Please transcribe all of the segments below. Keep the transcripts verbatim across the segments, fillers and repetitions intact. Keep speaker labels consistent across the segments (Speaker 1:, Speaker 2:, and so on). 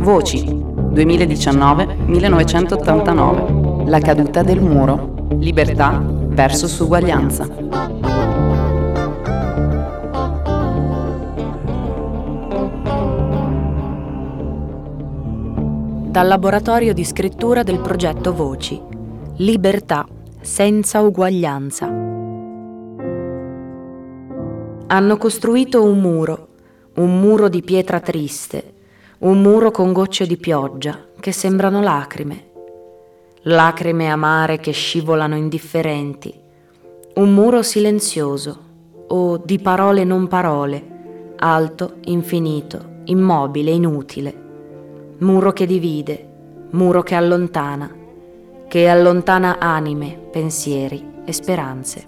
Speaker 1: Voci, duemiladiciannove millenovecentottantanove. La caduta del muro. Libertà versus uguaglianza.
Speaker 2: Dal laboratorio di scrittura del progetto Voci. Libertà senza uguaglianza. Hanno costruito un muro, un muro di pietra triste, un muro con gocce di pioggia che sembrano lacrime, lacrime amare che scivolano indifferenti, un muro silenzioso o di parole non parole, alto, infinito, immobile, inutile, muro che divide, muro che allontana, che allontana anime, pensieri e speranze.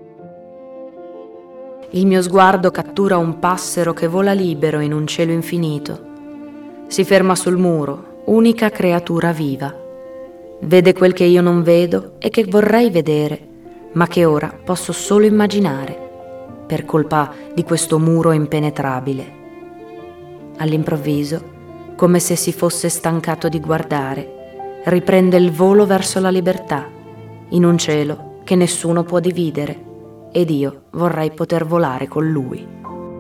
Speaker 2: Il mio sguardo cattura un passero che vola libero in un cielo infinito. Si ferma sul muro, unica creatura viva. Vede quel che io non vedo e che vorrei vedere, ma che ora posso solo immaginare, per colpa di questo muro impenetrabile. All'improvviso, come se si fosse stancato di guardare, riprende il volo verso la libertà, in un cielo che nessuno può dividere, ed io vorrei poter volare con lui.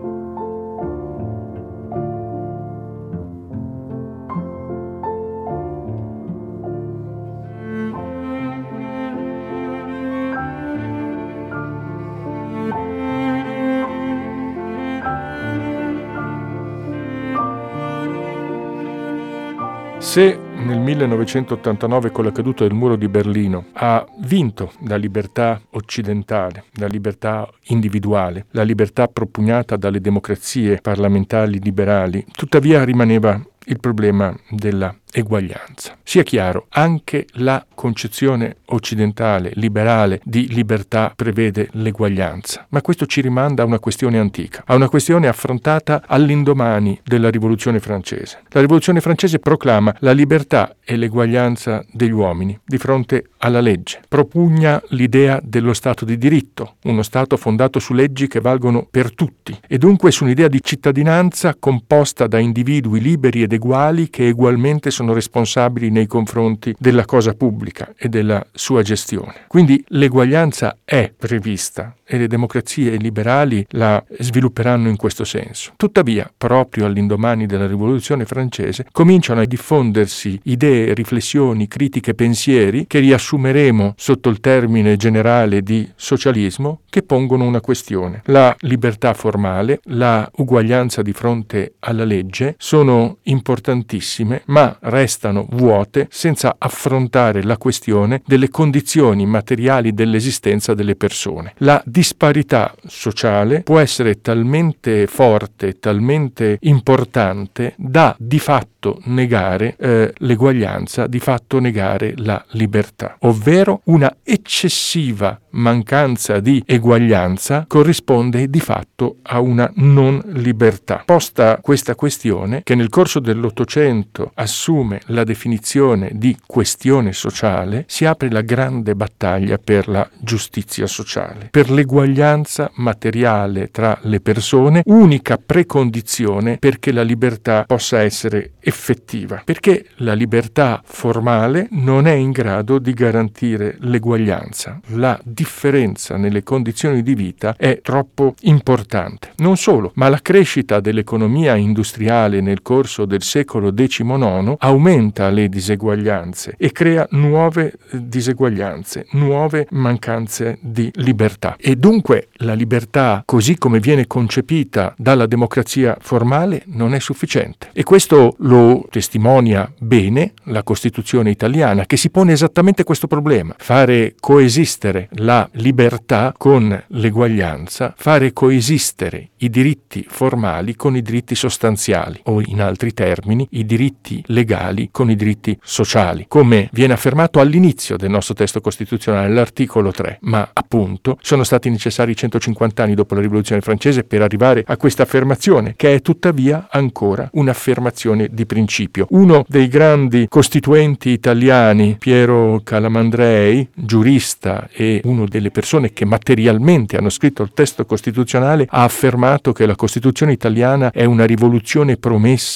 Speaker 3: Se nel millenovecentottantanove, con la caduta del muro di Berlino, ha vinto la libertà occidentale, la libertà individuale, la libertà propugnata dalle democrazie parlamentari liberali, tuttavia rimaneva il problema della eguaglianza. Sia chiaro, anche la concezione occidentale, liberale, di libertà prevede l'eguaglianza, ma questo ci rimanda a una questione antica, a una questione affrontata all'indomani della Rivoluzione francese. La Rivoluzione francese proclama la libertà e l'eguaglianza degli uomini di fronte alla legge, propugna l'idea dello Stato di diritto, uno Stato fondato su leggi che valgono per tutti, e dunque su un'idea di cittadinanza composta da individui liberi ed eguali che egualmente sono responsabili nei confronti della cosa pubblica e della sua gestione. Quindi l'eguaglianza è prevista e le democrazie liberali la svilupperanno in questo senso. Tuttavia, proprio all'indomani della Rivoluzione francese, cominciano a diffondersi idee, riflessioni, critiche, pensieri che riassumeremo sotto il termine generale di socialismo, che pongono una questione. La libertà formale, la uguaglianza di fronte alla legge sono importantissime, ma restano vuote senza affrontare la questione delle condizioni materiali dell'esistenza delle persone. La disparità sociale può essere talmente forte, talmente importante da di fatto negare eh, l'eguaglianza, di fatto negare la libertà, ovvero una eccessiva mancanza di eguaglianza corrisponde di fatto a una non libertà. Posta questa questione, che nel corso dell'Ottocento assume la definizione di questione sociale, si apre la grande battaglia per la giustizia sociale, per l'eguaglianza materiale tra le persone, unica precondizione perché la libertà possa essere effettiva, perché la libertà formale non è in grado di garantire l'eguaglianza. La differenza nelle condizioni di vita è troppo importante. Non solo, ma la crescita dell'economia industriale nel corso del secolo diciannove aumenta le diseguaglianze e crea nuove diseguaglianze, nuove mancanze di libertà. E dunque la libertà, così come viene concepita dalla democrazia formale, non è sufficiente. E questo lo testimonia bene la Costituzione italiana, che si pone esattamente questo problema: fare coesistere la libertà con l'eguaglianza, fare coesistere i diritti formali con i diritti sostanziali, o in altri termini i diritti legali con i diritti sociali, come viene affermato all'inizio del nostro testo costituzionale, l'articolo tre. Ma appunto sono stati necessari centocinquanta anni dopo la Rivoluzione francese per arrivare a questa affermazione, che è tuttavia ancora un'affermazione di principio. Uno dei grandi costituenti italiani, Piero Calamandrei, giurista e una delle persone che materialmente hanno scritto il testo costituzionale, ha affermato che la Costituzione italiana è una rivoluzione promessa in campo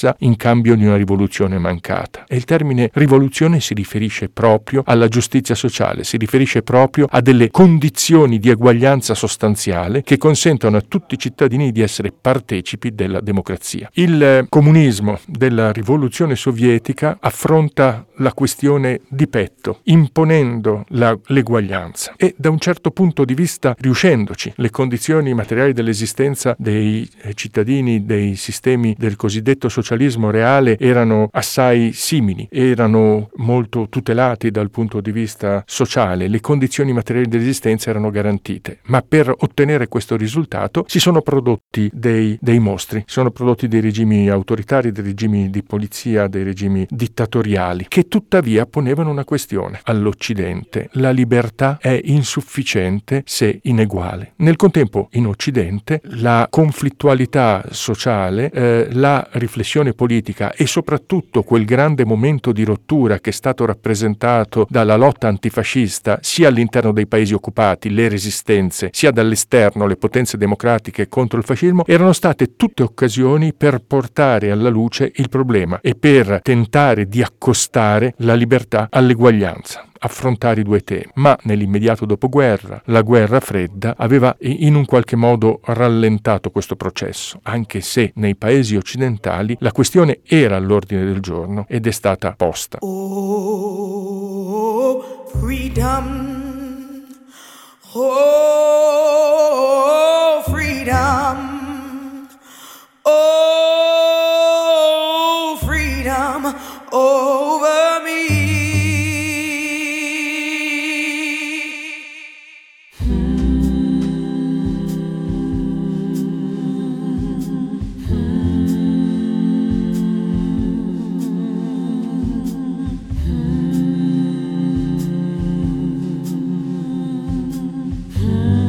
Speaker 3: cambio di una rivoluzione mancata. E il termine rivoluzione si riferisce proprio alla giustizia sociale, si riferisce proprio a delle condizioni di eguaglianza sostanziale che consentono a tutti i cittadini di essere partecipi della democrazia. Il comunismo della rivoluzione sovietica affronta la questione di petto, imponendo la, l'eguaglianza e da un certo punto di vista riuscendoci. Le condizioni materiali dell'esistenza dei cittadini dei sistemi del cosiddetto socialismo reale erano assai simili, erano molto tutelati dal punto di vista sociale, le condizioni materiali dell'esistenza erano garantite, ma per ottenere questo risultato si sono prodotti dei, dei mostri, si sono prodotti dei regimi autoritari, dei regimi di polizia, dei regimi dittatoriali, che tuttavia ponevano una questione all'Occidente: la libertà è insufficiente se ineguale. Nel contempo, in Occidente, la conflittualità sociale, eh, la riflessione politica e soprattutto quel grande momento di rottura che è stato rappresentato dalla lotta antifascista sia all'interno dei paesi occupati, le resistenze, sia dall'esterno, le potenze democratiche contro il fascismo, erano state tutte occasioni per portare alla luce il problema e per tentare di accostare la libertà all'eguaglianza, affrontare i due temi. Ma nell'immediato dopoguerra la guerra fredda aveva in un qualche modo rallentato questo processo, anche se nei paesi occidentali la questione era all'ordine del giorno ed è stata posta.
Speaker 4: Oh, freedom. Oh, freedom. Oh, freedom over me.
Speaker 2: Mm-hmm.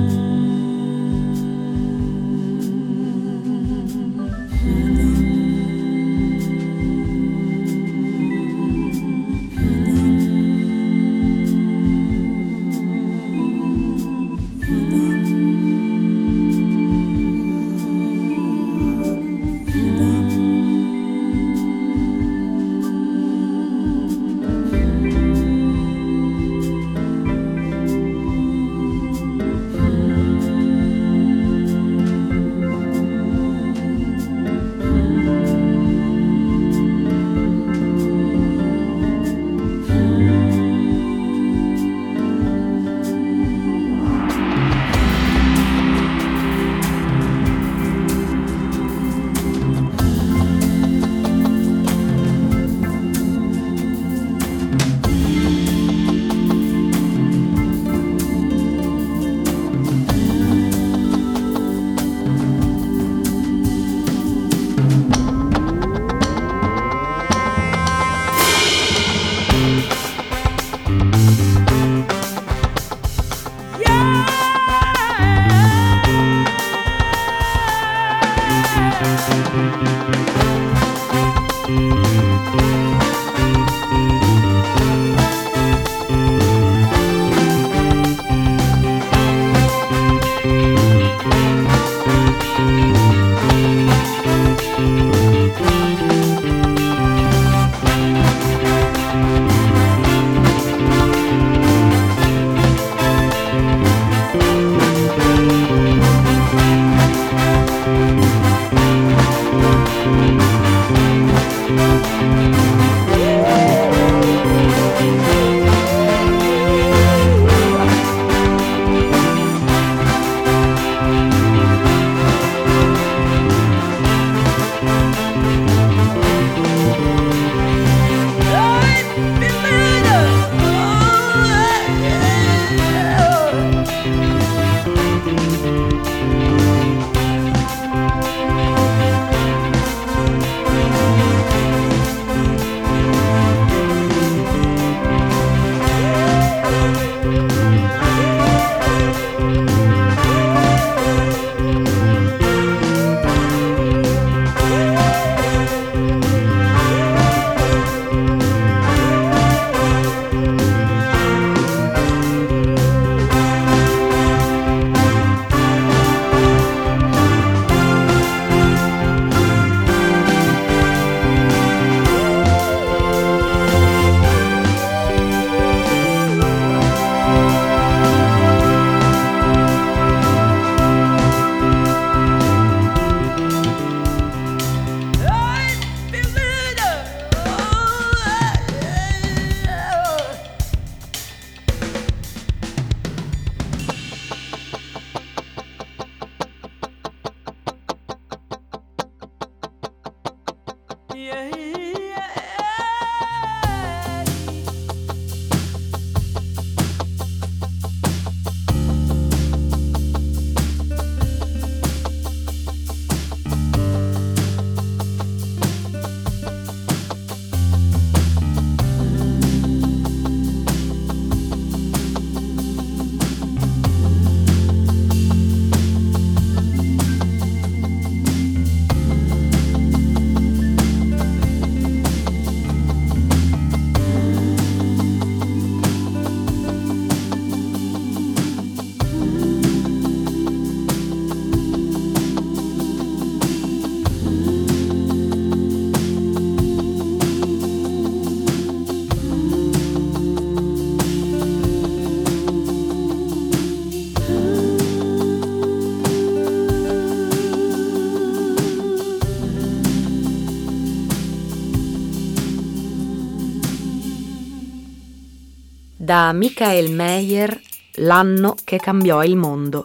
Speaker 2: Da Michael Meyer, L'anno che cambiò il mondo.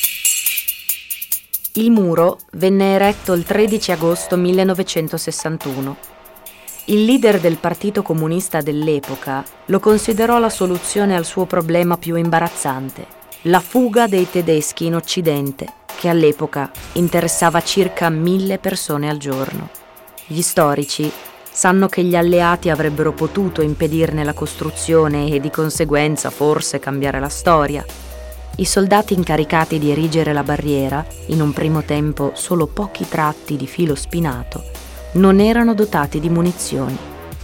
Speaker 2: Il muro venne eretto il tredici agosto millenovecentosessantuno. Il leader del Partito Comunista dell'epoca lo considerò la soluzione al suo problema più imbarazzante, la fuga dei tedeschi in Occidente, che all'epoca interessava circa mille persone al giorno. Gli storici sanno che gli alleati avrebbero potuto impedirne la costruzione e di conseguenza forse cambiare la storia. I soldati incaricati di erigere la barriera, in un primo tempo solo pochi tratti di filo spinato, non erano dotati di munizioni.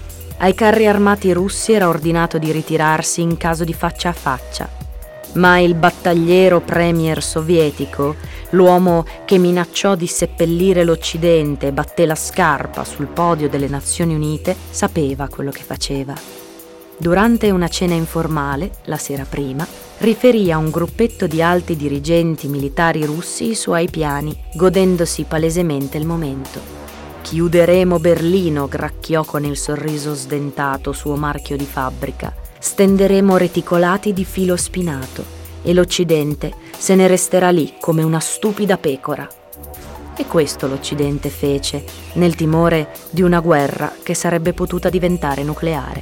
Speaker 2: Ai carri armati russi era ordinato di ritirarsi in caso di faccia a faccia, ma il battagliero premier sovietico, l'uomo che minacciò di seppellire l'Occidente e batté la scarpa sul podio delle Nazioni Unite, sapeva quello che faceva. Durante una cena informale, la sera prima, riferì a un gruppetto di alti dirigenti militari russi i suoi piani, godendosi palesemente il momento. «Chiuderemo Berlino», gracchiò con il sorriso sdentato, suo marchio di fabbrica. «Stenderemo reticolati di filo spinato e l'Occidente se ne resterà lì come una stupida pecora». E questo l'Occidente fece, nel timore di una guerra che sarebbe potuta diventare nucleare.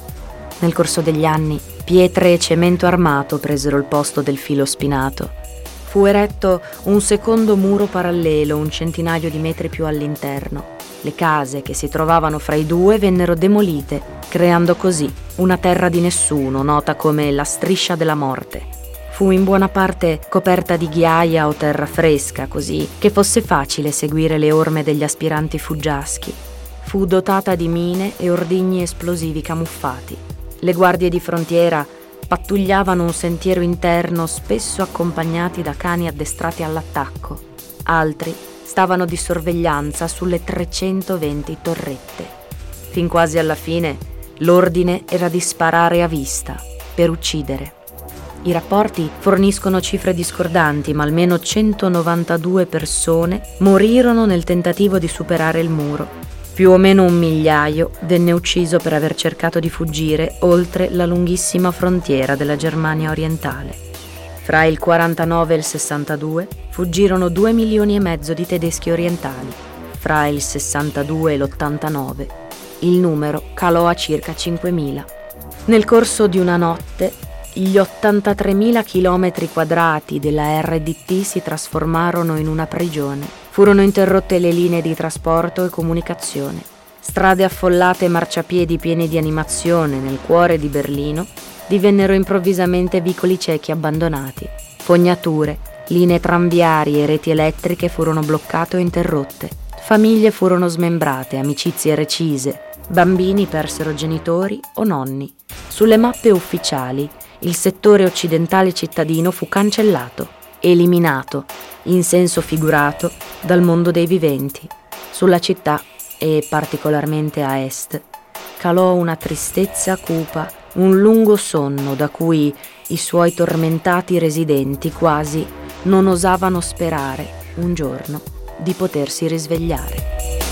Speaker 2: Nel corso degli anni, pietre e cemento armato presero il posto del filo spinato. Fu eretto un secondo muro parallelo, un centinaio di metri più all'interno. Le case che si trovavano fra i due vennero demolite, creando così una terra di nessuno, nota come la striscia della morte. Fu in buona parte coperta di ghiaia o terra fresca, così che fosse facile seguire le orme degli aspiranti fuggiaschi. Fu dotata di mine e ordigni esplosivi camuffati. Le guardie di frontiera pattugliavano un sentiero interno spesso accompagnati da cani addestrati all'attacco. Altri stavano di sorveglianza sulle trecentoventi torrette. Fin quasi alla fine l'ordine era di sparare a vista, per uccidere. I rapporti forniscono cifre discordanti, ma almeno centonovantadue persone morirono nel tentativo di superare il muro. Più o meno un migliaio venne ucciso per aver cercato di fuggire oltre la lunghissima frontiera della Germania orientale. Fra il quarantanove e il sessantadue fuggirono due milioni e mezzo di tedeschi orientali. Fra il sessantadue e l'ottantanove il numero calò a circa cinquemila. Nel corso di una notte gli ottantatremila chilometri quadrati della R D T si trasformarono in una prigione. Furono interrotte le linee di trasporto e comunicazione. Strade affollate e marciapiedi pieni di animazione nel cuore di Berlino divennero improvvisamente vicoli ciechi abbandonati. Fognature, linee tranviarie e reti elettriche furono bloccate o interrotte. Famiglie furono smembrate, amicizie recise, bambini persero genitori o nonni. Sulle mappe ufficiali il settore occidentale cittadino fu cancellato, eliminato, in senso figurato, dal mondo dei viventi. Sulla città, e particolarmente a est, calò una tristezza cupa, un lungo sonno da cui i suoi tormentati residenti quasi non osavano sperare un giorno di potersi risvegliare.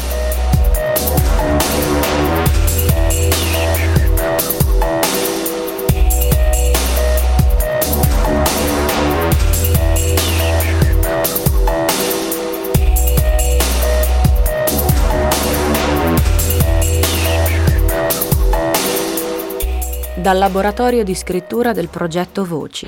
Speaker 2: Dal laboratorio di scrittura del progetto Voci.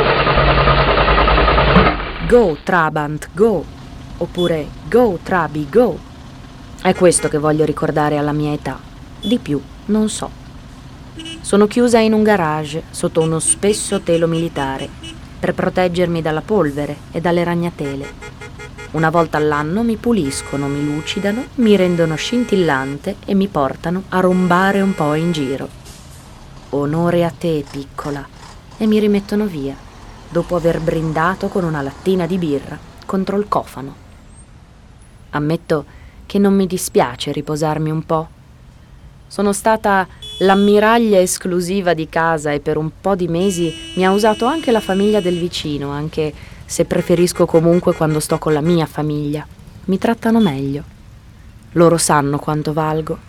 Speaker 2: Go Trabant, go! Oppure Go Trabi, go! È questo che voglio ricordare alla mia età. Di più non so. Sono chiusa in un garage sotto uno spesso telo militare per proteggermi dalla polvere e dalle ragnatele. Una volta all'anno mi puliscono, mi lucidano, mi rendono scintillante e mi portano a rombare un po' in giro. Onore a te, piccola, e mi rimettono via, dopo aver brindato con una lattina di birra contro il cofano. Ammetto che non mi dispiace riposarmi un po'. Sono stata l'ammiraglia esclusiva di casa e per un po' di mesi mi ha usato anche la famiglia del vicino, anche se preferisco comunque quando sto con la mia famiglia. Mi trattano meglio. Loro sanno quanto valgo.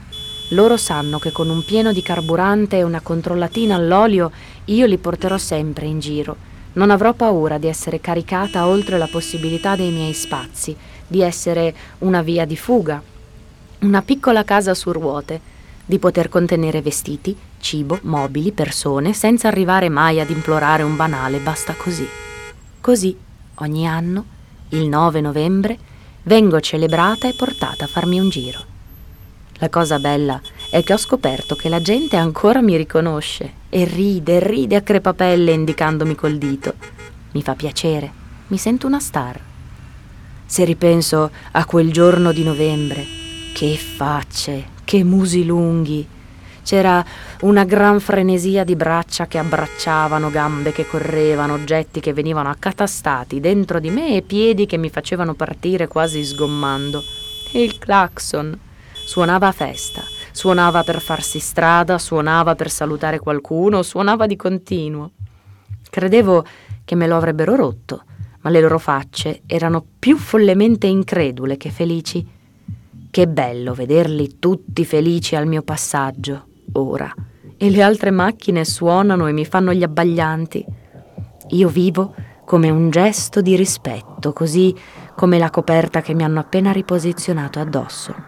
Speaker 2: Loro sanno che con un pieno di carburante e una controllatina all'olio io li porterò sempre in giro. Non avrò paura di essere caricata oltre la possibilità dei miei spazi, di essere una via di fuga, una piccola casa su ruote, di poter contenere vestiti, cibo, mobili, persone, senza arrivare mai ad implorare un banale basta così. Così, ogni anno, il nove novembre, vengo celebrata e portata a farmi un giro. La cosa bella è che ho scoperto che la gente ancora mi riconosce e ride e ride a crepapelle indicandomi col dito. Mi fa piacere, mi sento una star. Se ripenso a quel giorno di novembre, che facce, che musi lunghi. C'era una gran frenesia di braccia che abbracciavano, gambe che correvano, oggetti che venivano accatastati dentro di me e piedi che mi facevano partire quasi sgommando. E il clacson suonava a festa, suonava per farsi strada, suonava per salutare qualcuno, suonava di continuo. Credevo che me lo avrebbero rotto, ma le loro facce erano più follemente incredule che felici. Che bello vederli tutti felici al mio passaggio, ora, e le altre macchine suonano e mi fanno gli abbaglianti. Io vivo come un gesto di rispetto, così come la coperta che mi hanno appena riposizionato addosso.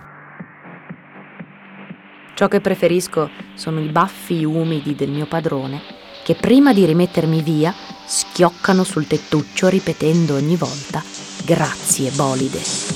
Speaker 2: Ciò che preferisco sono i baffi umidi del mio padrone, che prima di rimettermi via schioccano sul tettuccio ripetendo ogni volta «Grazie, bolide».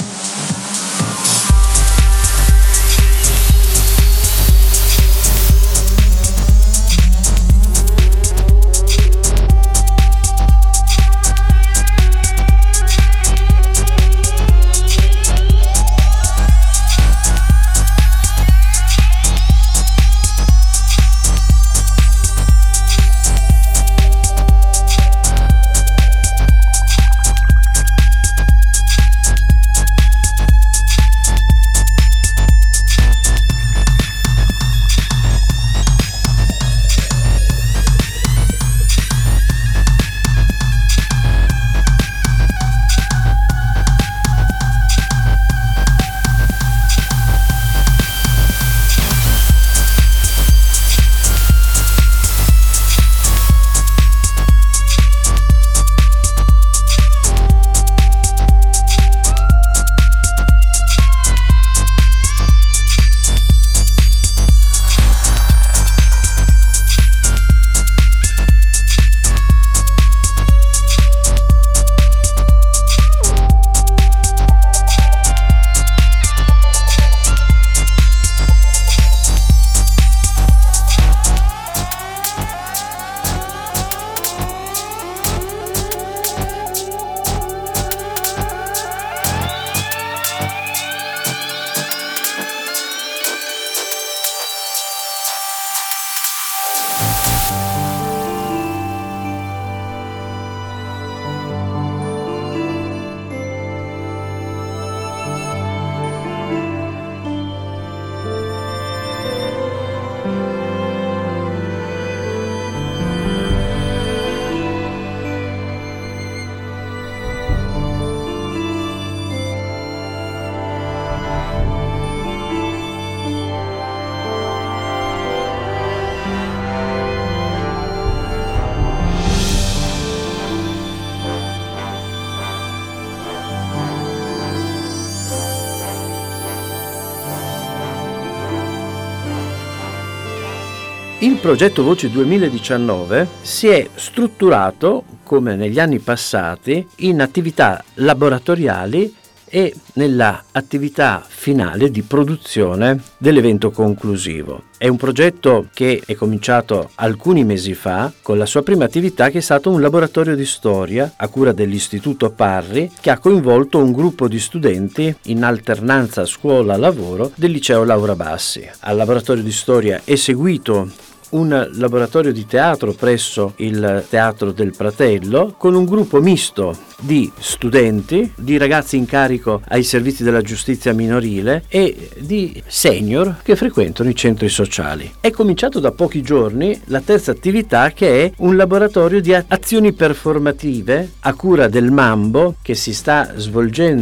Speaker 5: Il progetto Voci duemiladiciannove si è strutturato, come negli anni passati, in attività laboratoriali e nella attività finale di produzione dell'evento conclusivo. È un progetto che è cominciato alcuni mesi fa con la sua prima attività, che è stato un laboratorio di storia a cura dell'Istituto Parri, che ha coinvolto un gruppo di studenti in alternanza scuola-lavoro del liceo Laura Bassi. Al laboratorio di storia è seguito un laboratorio di teatro presso il Teatro del Pratello, con un gruppo misto di studenti, di ragazzi in carico ai servizi della giustizia minorile e di senior che frequentano i centri sociali. È cominciato da pochi giorni la terza attività, che è un laboratorio di azioni performative a cura del Mambo, che si sta svolgendo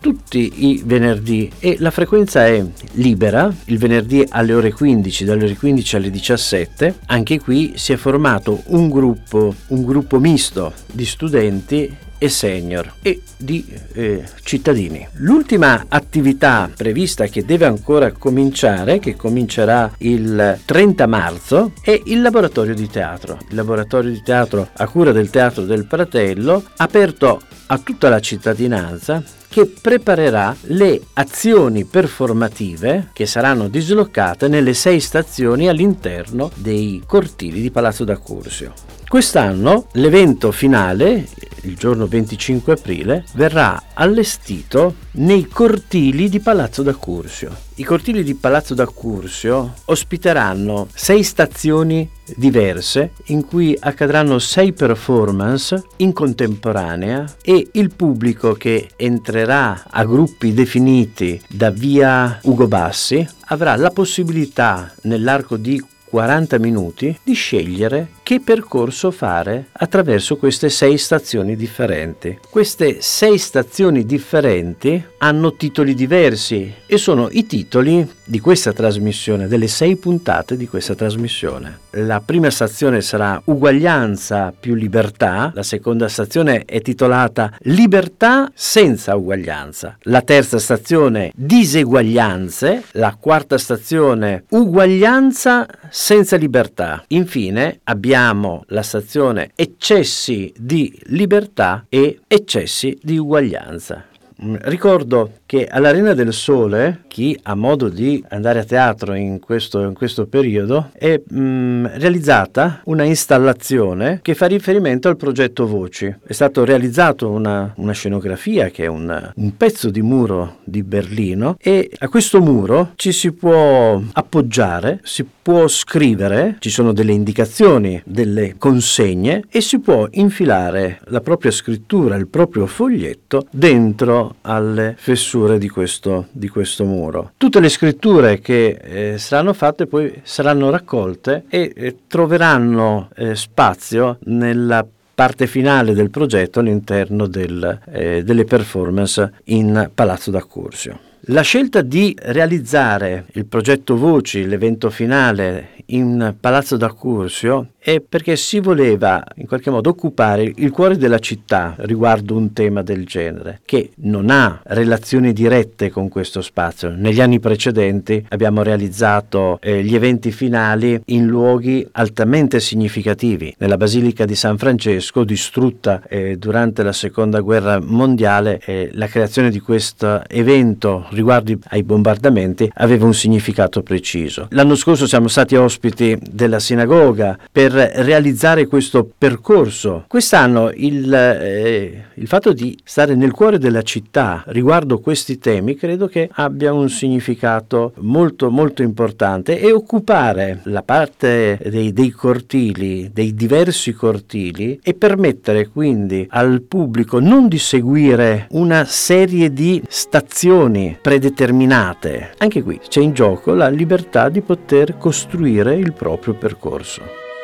Speaker 5: tutti i venerdì e la frequenza è libera, il venerdì alle ore quindici, dalle ore quindici alle diciassette. Anche qui si è formato un gruppo, un gruppo misto di studenti e senior e di eh, cittadini. L'ultima attività prevista, che deve ancora cominciare, che comincerà il trenta marzo, è il laboratorio di teatro. Il laboratorio di teatro a cura del Teatro del Pratello, aperto a tutta la cittadinanza, che preparerà le azioni performative che saranno dislocate nelle sei stazioni all'interno dei cortili di Palazzo d'Accursio. Quest'anno l'evento finale, il giorno venticinque aprile, verrà allestito nei cortili di Palazzo d'Accursio. I cortili di Palazzo d'Accursio ospiteranno sei stazioni diverse in cui accadranno sei performance in contemporanea e il pubblico che entrerà a gruppi definiti da via Ugo Bassi avrà la possibilità nell'arco di quaranta minuti di scegliere che percorso fare attraverso queste sei stazioni differenti. Queste sei stazioni differenti hanno titoli diversi e sono i titoli di questa trasmissione, delle sei puntate di questa trasmissione. La prima stazione sarà Uguaglianza più libertà, la seconda stazione è titolata Libertà senza uguaglianza, la terza stazione Diseguaglianze, la quarta stazione Uguaglianza senza libertà. Infine abbiamo la stazione Eccessi di libertà e Eccessi di uguaglianza. Ricordo che all'Arena del Sole, chi ha modo di andare a teatro in questo, in questo periodo, è mh, realizzata una installazione che fa riferimento al progetto Voci. È stato realizzato una, una scenografia che è un, un pezzo di muro di Berlino, e a questo muro ci si può appoggiare, si può scrivere, ci sono delle indicazioni, delle consegne, e si può infilare la propria scrittura, il proprio foglietto dentro alle fessure di questo, di questo muro. Tutte le scritture che eh, saranno fatte poi saranno raccolte e eh, troveranno eh, spazio nella parte finale del progetto all'interno del, eh, delle performance in Palazzo d'Accursio. La scelta di realizzare il progetto Voci, l'evento finale in Palazzo d'Accursio, è perché si voleva in qualche modo occupare il cuore della città riguardo un tema del genere, che non ha relazioni dirette con questo spazio. Negli anni precedenti abbiamo realizzato eh, gli eventi finali in luoghi altamente significativi. Nella Basilica di San Francesco, distrutta eh, durante la Seconda Guerra Mondiale, eh, la creazione di questo evento riguardo ai bombardamenti aveva un significato preciso. L'anno scorso siamo stati ospiti della sinagoga per realizzare questo percorso. Quest'anno il, eh, il fatto di stare nel cuore della città riguardo questi temi credo che abbia un significato molto molto importante, e occupare la parte dei, dei cortili, dei diversi cortili, e permettere quindi al pubblico non di seguire una serie di stazioni predeterminate. Anche qui c'è in gioco la libertà di poter costruire il proprio percorso.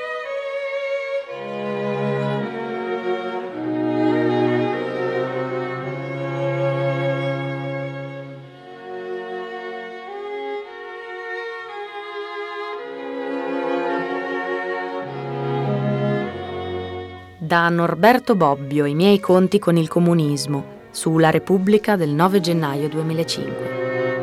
Speaker 2: Da Norberto Bobbio, i miei conti con il comunismo, su La Repubblica del nove gennaio duemilacinque.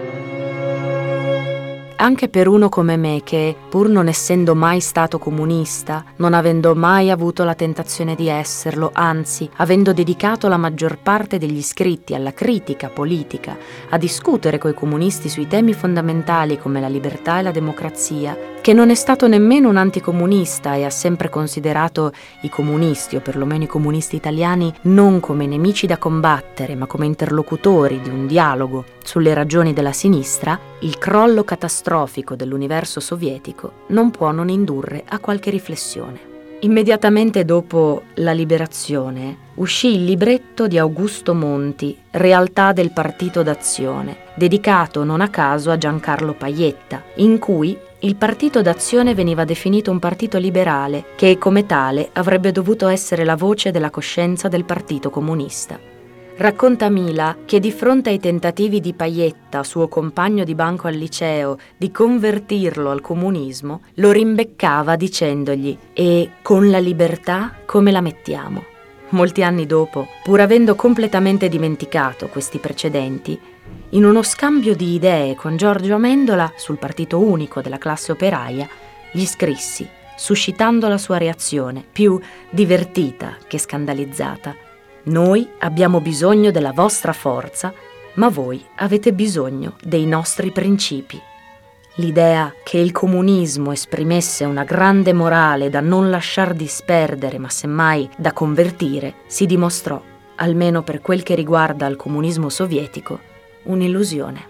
Speaker 2: Anche per uno come me che, pur non essendo mai stato comunista, non avendo mai avuto la tentazione di esserlo, anzi, avendo dedicato la maggior parte degli scritti alla critica politica, a discutere coi comunisti sui temi fondamentali come la libertà e la democrazia, che non è stato nemmeno un anticomunista e ha sempre considerato i comunisti, o perlomeno i comunisti italiani, non come nemici da combattere, ma come interlocutori di un dialogo sulle ragioni della sinistra, il crollo catastrofico dell'universo sovietico non può non indurre a qualche riflessione. Immediatamente dopo la liberazione uscì il libretto di Augusto Monti, Realtà del Partito d'Azione, dedicato non a caso a Giancarlo Pajetta, in cui il Partito d'Azione veniva definito un partito liberale che, come tale, avrebbe dovuto essere la voce della coscienza del Partito Comunista. Racconta Mila che di fronte ai tentativi di Pajetta, suo compagno di banco al liceo, di convertirlo al comunismo, lo rimbeccava dicendogli: «E con la libertà come la mettiamo?» Molti anni dopo, pur avendo completamente dimenticato questi precedenti, in uno scambio di idee con Giorgio Amendola sul partito unico della classe operaia, gli scrissi, suscitando la sua reazione, più divertita che scandalizzata: «Noi abbiamo bisogno della vostra forza, ma voi avete bisogno dei nostri principi». L'idea che il comunismo esprimesse una grande morale da non lasciar disperdere, ma semmai da convertire, si dimostrò, almeno per quel che riguarda il comunismo sovietico, un'illusione.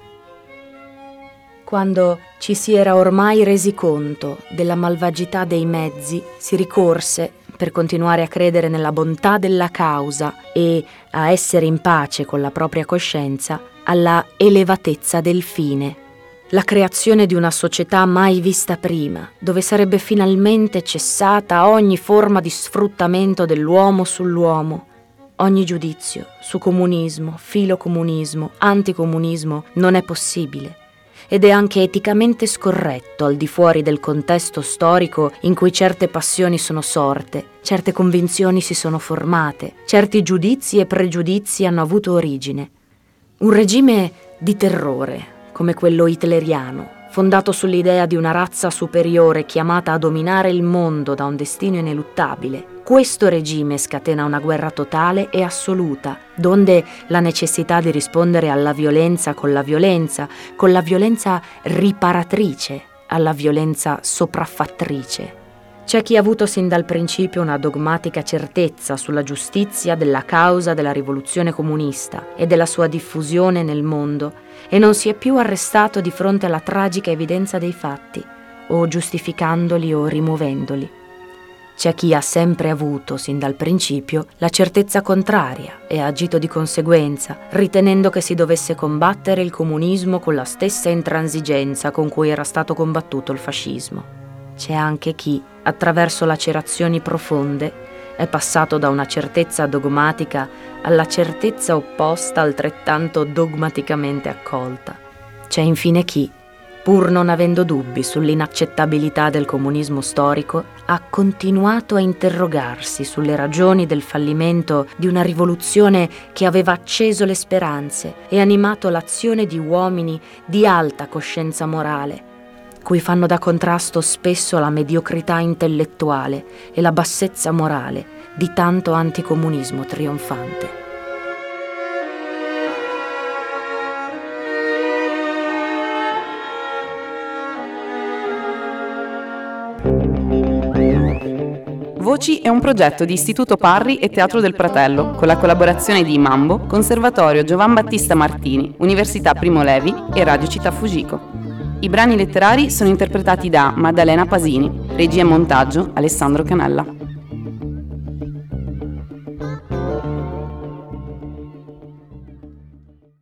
Speaker 2: Quando ci si era ormai resi conto della malvagità dei mezzi, si ricorse, per continuare a credere nella bontà della causa e a essere in pace con la propria coscienza, alla elevatezza del fine. La creazione di una società mai vista prima, dove sarebbe finalmente cessata ogni forma di sfruttamento dell'uomo sull'uomo. Ogni giudizio su comunismo, filocomunismo, anticomunismo non è possibile. Ed è anche eticamente scorretto al di fuori del contesto storico in cui certe passioni sono sorte, certe convinzioni si sono formate, certi giudizi e pregiudizi hanno avuto origine. Un regime di terrore, come quello hitleriano, fondato sull'idea di una razza superiore chiamata a dominare il mondo da un destino ineluttabile. Questo regime scatena una guerra totale e assoluta, donde la necessità di rispondere alla violenza con la violenza, con la violenza riparatrice, alla violenza sopraffattrice. C'è chi ha avuto sin dal principio una dogmatica certezza sulla giustizia della causa della rivoluzione comunista e della sua diffusione nel mondo e non si è più arrestato di fronte alla tragica evidenza dei fatti, o giustificandoli o rimuovendoli. C'è chi ha sempre avuto, sin dal principio, la certezza contraria e ha agito di conseguenza, ritenendo che si dovesse combattere il comunismo con la stessa intransigenza con cui era stato combattuto il fascismo. C'è anche chi, attraverso lacerazioni profonde, è passato da una certezza dogmatica alla certezza opposta altrettanto dogmaticamente accolta. C'è infine chi, pur non avendo dubbi sull'inaccettabilità del comunismo storico, ha continuato a interrogarsi sulle ragioni del fallimento di una rivoluzione che aveva acceso le speranze e animato l'azione di uomini di alta coscienza morale, cui fanno da contrasto spesso la mediocrità intellettuale e la bassezza morale di tanto anticomunismo trionfante.
Speaker 1: Voci è un progetto di Istituto Parri e Teatro del Pratello, con la collaborazione di Mambo, Conservatorio Giovan Battista Martini, Università Primo Levi e Radio Città Fujiko. I brani letterari sono interpretati da Maddalena Pasini, regia e montaggio Alessandro Canella.